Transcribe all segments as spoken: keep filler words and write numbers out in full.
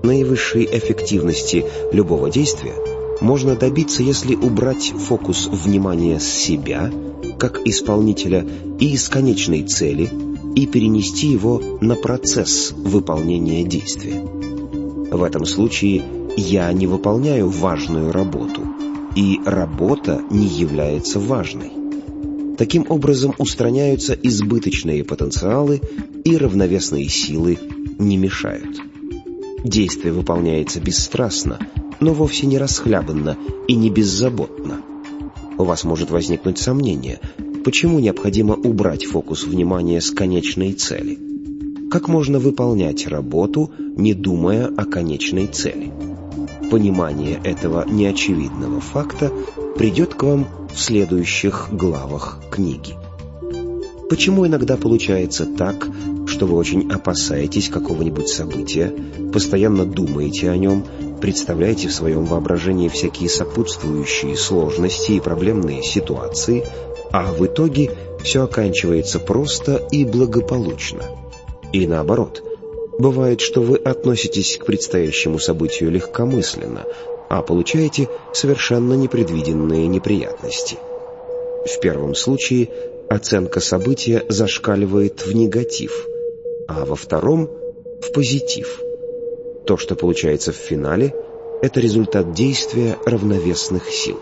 Наивысшей эффективности любого действия можно добиться, если убрать фокус внимания с себя, как исполнителя, и из конечной цели, и перенести его на процесс выполнения действия. В этом случае я не выполняю важную работу, и работа не является важной. Таким образом устраняются избыточные потенциалы, и равновесные силы не мешают. Действие выполняется бесстрастно, но вовсе не расхлябанно и не беззаботно. У вас может возникнуть сомнение, почему необходимо убрать фокус внимания с конечной цели? Как можно выполнять работу, не думая о конечной цели? Понимание этого неочевидного факта придет к вам в следующих главах книги. Почему иногда получается так, что вы очень опасаетесь какого-нибудь события, постоянно думаете о нем, представляете в своем воображении всякие сопутствующие сложности и проблемные ситуации, а в итоге все оканчивается просто и благополучно? И наоборот, бывает, что вы относитесь к предстоящему событию легкомысленно, а получаете совершенно непредвиденные неприятности. В первом случае оценка события зашкаливает в негатив, а во втором — в позитив. То, что получается в финале, это результат действия равновесных сил.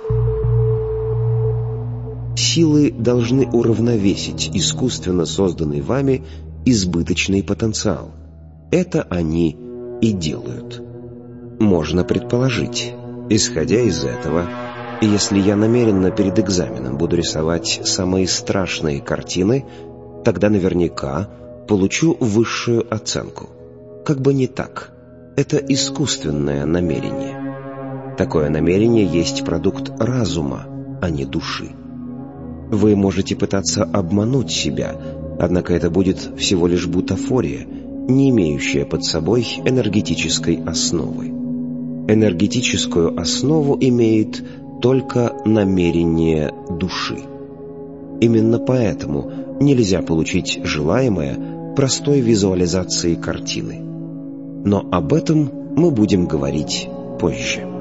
Силы должны уравновесить искусственно созданный вами избыточный потенциал. Это они и делают. Можно предположить, исходя из этого, если я намеренно перед экзаменом буду рисовать самые страшные картины, тогда наверняка получу высшую оценку. Как бы не так. Это искусственное намерение. Такое намерение есть продукт разума, а не души. Вы можете пытаться обмануть себя, однако это будет всего лишь бутафория, не имеющая под собой энергетической основы. Энергетическую основу имеет только намерение души. Именно поэтому нельзя получить желаемое простой визуализацией картины. Но об этом мы будем говорить позже.